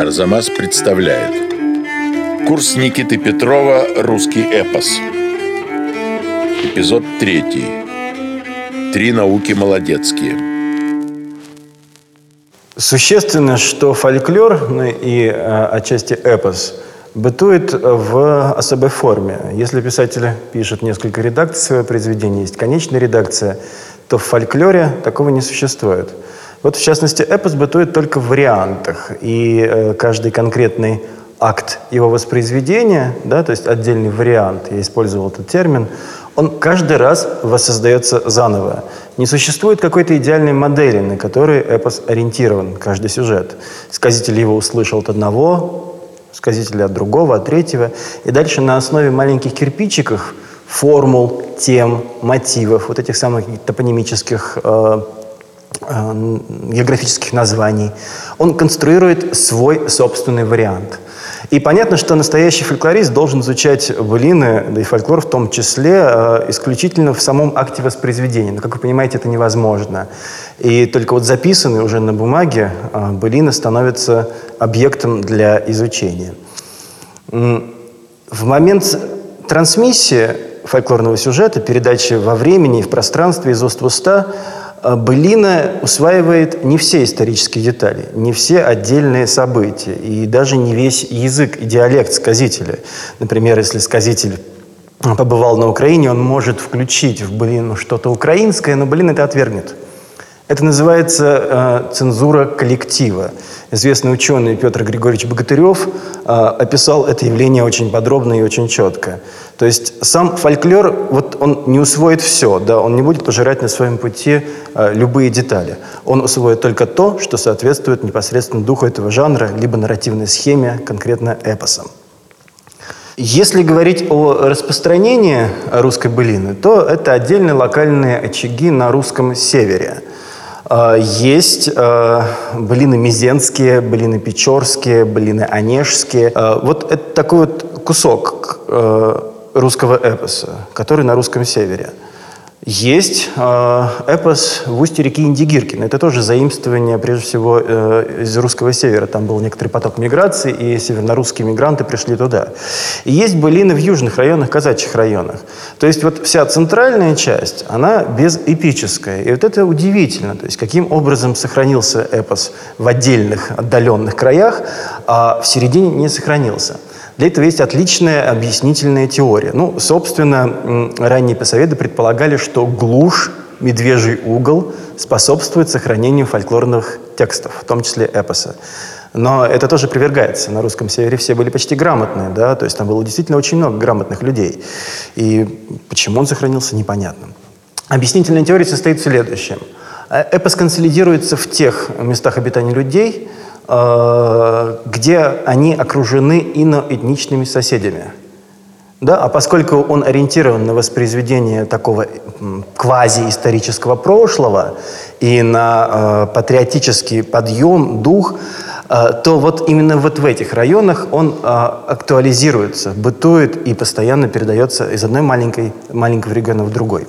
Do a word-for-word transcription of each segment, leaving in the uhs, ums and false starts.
Арзамас представляет курс Никиты Петрова «Русский эпос». Эпизод третий. Три науки молодецкие. Существенно, что фольклор, ну и э, отчасти эпос, бытует в особой форме. Если писатель пишет несколько редакций своего произведения, есть конечная редакция, то в фольклоре такого не существует. Вот, в частности, эпос бытует только в вариантах, и э, каждый конкретный акт его воспроизведения, да, то есть отдельный вариант, я использовал этот термин, он каждый раз воссоздается заново. Не существует какой-то идеальной модели, на которой эпос ориентирован, каждый сюжет. Сказитель его услышал от одного, сказитель от другого, от третьего, и дальше на основе маленьких кирпичиков, формул, тем, мотивов, вот этих самых топонимических э, географических названий, он конструирует свой собственный вариант. И понятно, что настоящий фольклорист должен изучать былины, да и фольклор в том числе, исключительно в самом акте воспроизведения. Но, как вы понимаете, это невозможно. И только вот записанные уже на бумаге былины становятся объектом для изучения. В момент трансмиссии фольклорного сюжета, передачи во времени и в пространстве из уст в уста, былина усваивает не все исторические детали, не все отдельные события, и даже не весь язык и диалект сказителя. Например, если сказитель побывал на Украине, он может включить в былину что-то украинское, но былина это отвергнет. Это называется э, цензура коллектива. Известный ученый Петр Григорьевич Богатырев э, описал это явление очень подробно и очень четко. То есть сам фольклор, вот он не усвоит все, да, он не будет пожирать на своем пути э, любые детали. Он усвоит только то, что соответствует непосредственно духу этого жанра, либо нарративной схеме, конкретно эпосам. Если говорить о распространении русской былины, то это отдельные локальные очаги на русском севере. Есть э, былины мезенские, былины печорские, былины онежские. Э, вот это такой вот кусок э, русского эпоса, который на русском севере. Есть э, эпос в устье реки Индигирки. Это тоже заимствование, прежде всего, э, из русского севера. Там был некоторый поток миграции, и севернорусские мигранты пришли туда. И есть былины в южных районах, казачьих районах. То есть вот вся центральная часть, она безэпическая. И вот это удивительно. То есть каким образом сохранился эпос в отдельных отдаленных краях, а в середине не сохранился. Для этого есть отличная объяснительная теория. Ну, собственно, ранние эпосоведы предполагали, что глушь, медвежий угол способствует сохранению фольклорных текстов, в том числе эпоса. Но это тоже опровергается. На русском севере все были почти грамотные, да, то есть там было действительно очень много грамотных людей. И почему он сохранился, непонятно. Объяснительная теория состоит в следующем. Эпос консолидируется в тех местах обитания людей, где они окружены иноэтничными соседями. Да? А поскольку он ориентирован на воспроизведение такого квазиисторического прошлого и на э, патриотический подъем, дух, э, то вот именно вот в этих районах он э, актуализируется, бытует и постоянно передается из одной маленькой, маленького региона в другой.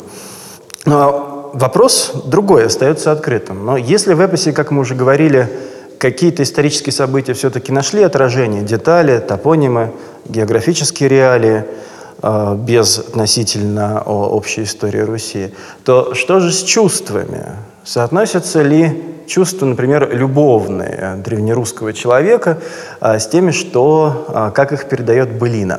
Но вопрос другой остается открытым. Но если в эпосе, как мы уже говорили, какие-то исторические события все-таки нашли отражение, детали, топонимы, географические реалии, э, без относительно общей истории Руси, то что же с чувствами? Соотносятся ли чувства, например, любовные древнерусского человека э, с теми, что, э, как их передает былина?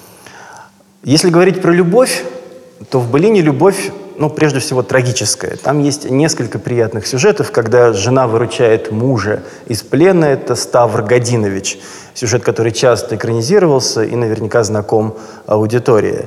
Если говорить про любовь, то в былине любовь, ну, прежде всего, трагическая. Там есть несколько приятных сюжетов, когда жена выручает мужа из плена. Это Ставр Годинович. Сюжет, который часто экранизировался и наверняка знаком аудитории.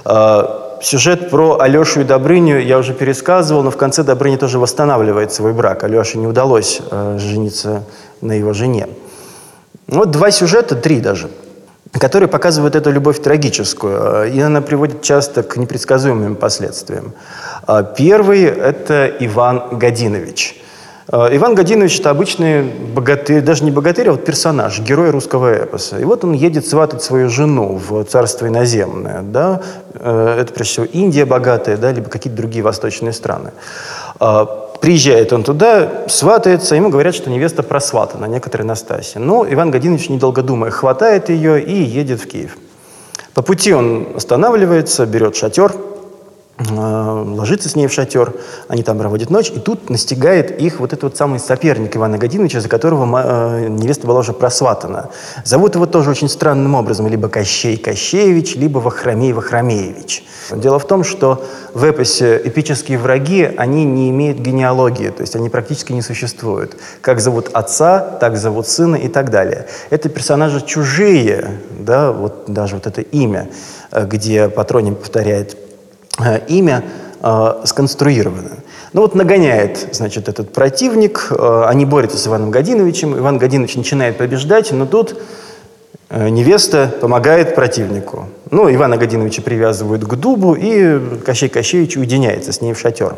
Сюжет про Алешу и Добрыню я уже пересказывал, но в конце Добрыня тоже восстанавливает свой брак. Алеше не удалось жениться на его жене. Вот два сюжета, три даже, которые показывают эту любовь трагическую, и она приводит часто к непредсказуемым последствиям. Первый – это Иван Годинович. Иван Годинович – это обычный богатырь, даже не богатырь, а вот персонаж, герой русского эпоса. И вот он едет сватать свою жену в царство иноземное. Да? Это, прежде всего, Индия богатая, да, либо какие-то другие восточные страны. Приезжает он туда, сватается, ему говорят, что невеста просватана, некоторая Настасья. Но Иван Годинович, недолго думая, хватает ее и едет в Киев. По пути он останавливается, берет шатер, ложится с ней в шатер, они там проводят ночь, и тут настигает их вот этот вот самый соперник Ивана Годиновича, за которого невеста была уже просватана. Зовут его тоже очень странным образом, либо Кощей Кощеевич, либо Вахромей Вахромеевич. Дело в том, что в эпосе эпические враги, они не имеют генеалогии, то есть они практически не существуют. Как зовут отца, так зовут сына и так далее. Это персонажи чужие, да, вот даже вот это имя, где патроним повторяет имя, э, сконструировано. Ну вот нагоняет, значит, этот противник, э, они борются с Иваном Годиновичем, Иван Годинович начинает побеждать, но тут э, невеста помогает противнику. Ну, Ивана Годиновича привязывают к дубу, и Кощей Кощеевич уединяется с ней в шатер.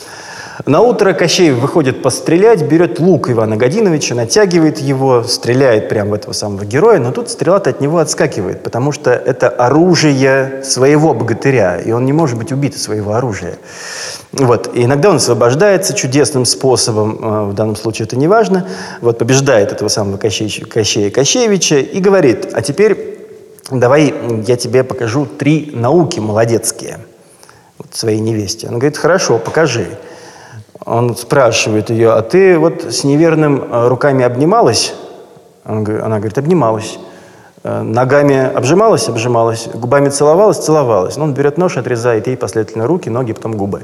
Наутро Кощей выходит пострелять, берет лук Ивана Годиновича, натягивает его, стреляет прямо в этого самого героя, но тут стрела-то от него отскакивает, потому что это оружие своего богатыря, и он не может быть убит из своего оружия. Вот. И иногда он освобождается чудесным способом, в данном случае это не важно, вот, побеждает этого самого Кощея, Кощея Кощеевича и говорит: а теперь давай я тебе покажу три науки молодецкие вот, своей невесте. Она говорит: хорошо, покажи. Он спрашивает ее: а ты вот с неверным руками обнималась? Она говорит: обнималась. Ногами обжималась? Обжималась. Губами целовалась? Целовалась. Но он берет нож, отрезает ей последовательно руки, ноги, потом губы.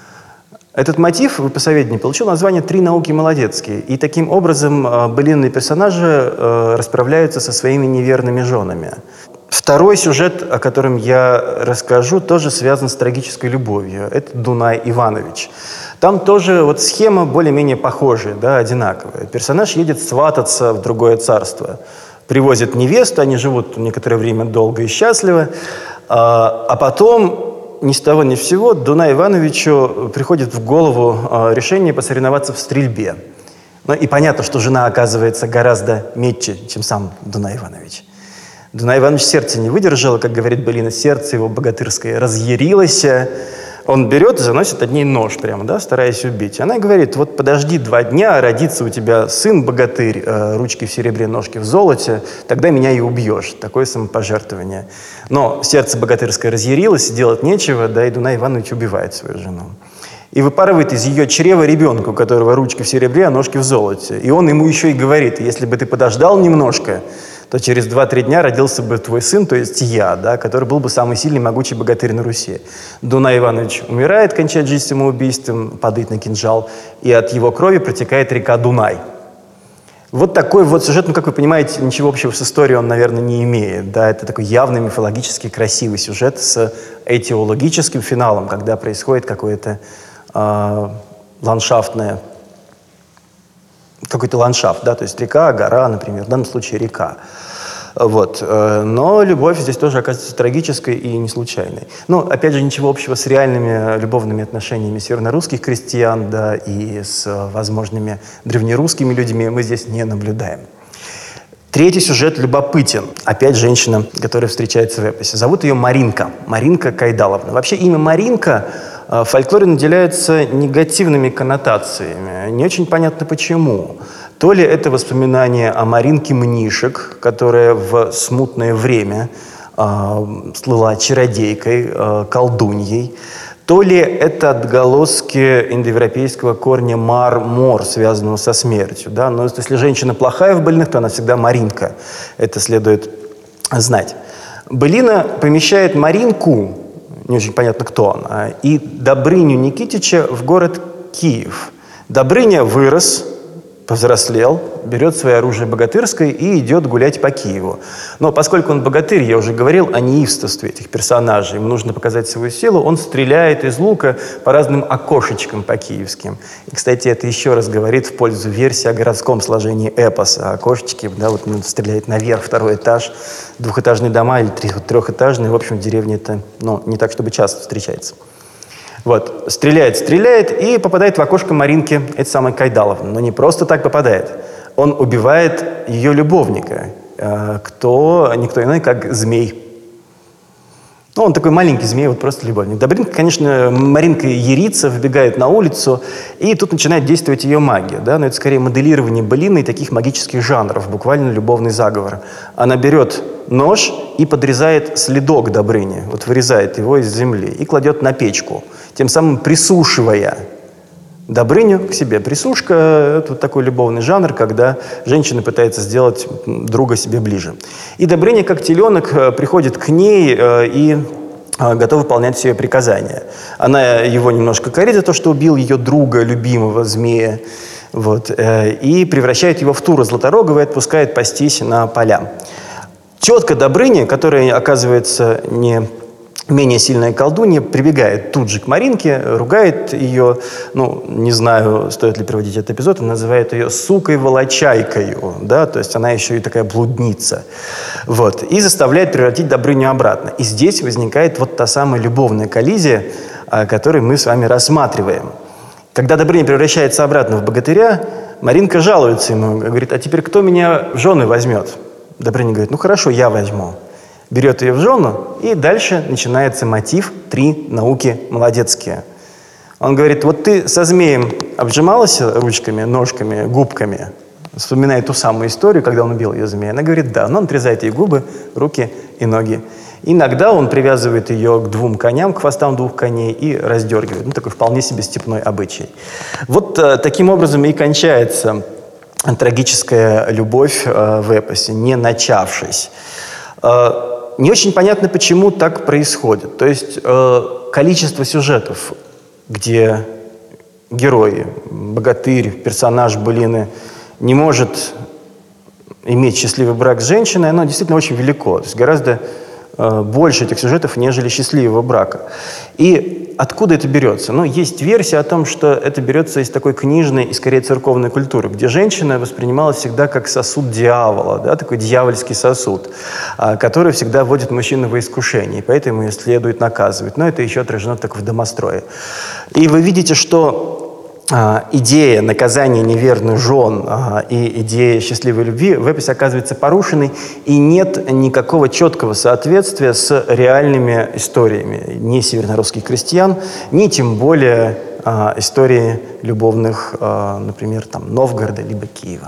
Этот мотив в эпосоведении получил название «Три науки молодецкие». И таким образом былинные персонажи расправляются со своими неверными женами. Второй сюжет, о котором я расскажу, тоже связан с трагической любовью. Это Дунай Иванович. Там тоже вот схема более-менее похожая, да, одинаковая. Персонаж едет свататься в другое царство. Привозят невесту, они живут некоторое время долго и счастливо. А, а потом, ни с того ни с сего, Дунаю Ивановичу приходит в голову а, решение посоревноваться в стрельбе. Ну и понятно, что жена оказывается гораздо метче, чем сам Дунай Иванович. Дунай Иванович сердце не выдержало, как говорит былина, сердце его богатырское разъярилось. Он берет и заносит над ней нож прямо, да, стараясь убить. Она говорит: вот подожди два дня, родится у тебя сын-богатырь, э, ручки в серебре, ножки в золоте, тогда меня и убьешь. Такое самопожертвование. Но сердце богатырское разъярилось, делать нечего, да, и Дунай Иванович убивает свою жену. И выпарывает из ее чрева ребенка, у которого ручки в серебре, а ножки в золоте. И он ему еще и говорит: если бы ты подождал немножко, то через два-три дня родился бы твой сын, то есть я, да, который был бы самый сильный, могучий богатырь на Руси. Дунай Иванович умирает, кончает жизнь самоубийством, падает на кинжал, и от его крови протекает река Дунай. Вот такой вот сюжет, ну, как вы понимаете, ничего общего с историей он, наверное, не имеет. Да, это такой явный мифологически красивый сюжет с этиологическим финалом, когда происходит какое-то э, ландшафтное, какой-то ландшафт, да, то есть река, гора, например, в данном случае река. Вот. Но любовь здесь тоже оказывается трагической и не случайной. Но, опять же, ничего общего с реальными любовными отношениями севернорусских крестьян, да, и с возможными древнерусскими людьми мы здесь не наблюдаем. Третий сюжет любопытен. Опять женщина, которая встречается в эпосе. Зовут ее Маринка. Маринка Кайдаловна. Вообще имя Маринка в фольклоре наделяется негативными коннотациями. Не очень понятно почему. То ли это воспоминание о Маринке Мнишек, которая в смутное время э, слыла чародейкой, э, колдуньей, то ли это отголоски индоевропейского корня «мар-мор», связанного со смертью. Да? Но если женщина плохая в былинах, то она всегда Маринка. Это следует знать. Былина помещает Маринку, не очень понятно, кто она, и Добрыню Никитича в город Киев. Добрыня вырос, повзрослел, берет свое оружие богатырское и идет гулять по Киеву. Но поскольку он богатырь, я уже говорил о неистовстве этих персонажей, ему нужно показать свою силу, он стреляет из лука по разным окошечкам по киевским. И, кстати, это еще раз говорит в пользу версии о городском сложении эпоса. Окошечки, да, вот он стреляет наверх, второй этаж, двухэтажные дома или трехэтажные. В общем, в деревне это, ну, не так, чтобы часто встречается. Вот, стреляет, стреляет и попадает в окошко Маринки, этой самой Кайдаловны. Но не просто так попадает. Он убивает ее любовника, кто никто иной, как змей. Ну, он такой маленький змей, вот просто любовник. Добрынка, конечно, Маринка ерится, выбегает на улицу, и тут начинает действовать ее магия. Да? Но это скорее моделирование былины и таких магических жанров, буквально любовный заговор. Она берет нож и подрезает следок Добрыни, вот вырезает его из земли и кладет на печку, тем самым присушивая Добрыню к себе. Присушка – это вот такой любовный жанр, когда женщина пытается сделать друга себе ближе. И Добрыня, как теленок, приходит к ней и готова выполнять все ее приказания. Она его немножко корит за то, что убил ее друга, любимого змея, вот, и превращает его в Тура Златорогого и отпускает пастись на поля. Тетка Добрыни, которая, оказывается, не менее сильная колдунья, прибегает тут же к Маринке, ругает ее, ну, не знаю, стоит ли приводить этот эпизод, она называет ее сукой-волочайкою, да, то есть она еще и такая блудница, вот, и заставляет превратить Добрыню обратно. И здесь возникает вот та самая любовная коллизия, которую мы с вами рассматриваем. Когда Добрыня превращается обратно в богатыря, Маринка жалуется ему, говорит: а теперь кто меня в жены возьмет? Добрыня говорит: ну хорошо, я возьму. Берет ее в жену, и дальше начинается мотив «Три науки молодецкие». Он говорит: вот ты со змеем обжималась ручками, ножками, губками? Вспоминает ту самую историю, когда он убил ее змея. Она говорит: да. Но он отрезает ей губы, руки и ноги. Иногда он привязывает ее к двум коням, к хвостам двух коней и раздергивает. Ну, такой вполне себе степной обычай. Вот э, таким образом и кончается трагическая любовь э, в эпосе, не начавшись. Э, Не очень понятно, почему так происходит. То есть э, количество сюжетов, где герой, богатырь, персонаж былины не может иметь счастливый брак с женщиной, оно действительно очень велико. То есть гораздо э, больше этих сюжетов, нежели счастливого брака. И откуда это берется? Ну, есть версия о том, что это берется из такой книжной и, скорее, церковной культуры, где женщина воспринималась всегда как сосуд дьявола, да, такой дьявольский сосуд, а, который всегда вводит мужчину во искушение, и поэтому ее следует наказывать. Но это еще отражено так в домострое. И вы видите, что а, идея наказания неверных жен а, и идея счастливой любви в эпосе оказывается порушенной, и нет никакого четкого соответствия с реальными историями ни севернорусских крестьян, ни тем более а, истории любовных, а, например, там, Новгорода либо Киева.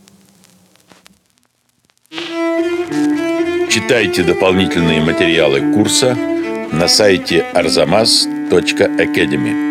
Читайте дополнительные материалы курса на сайте арзамас точка академи.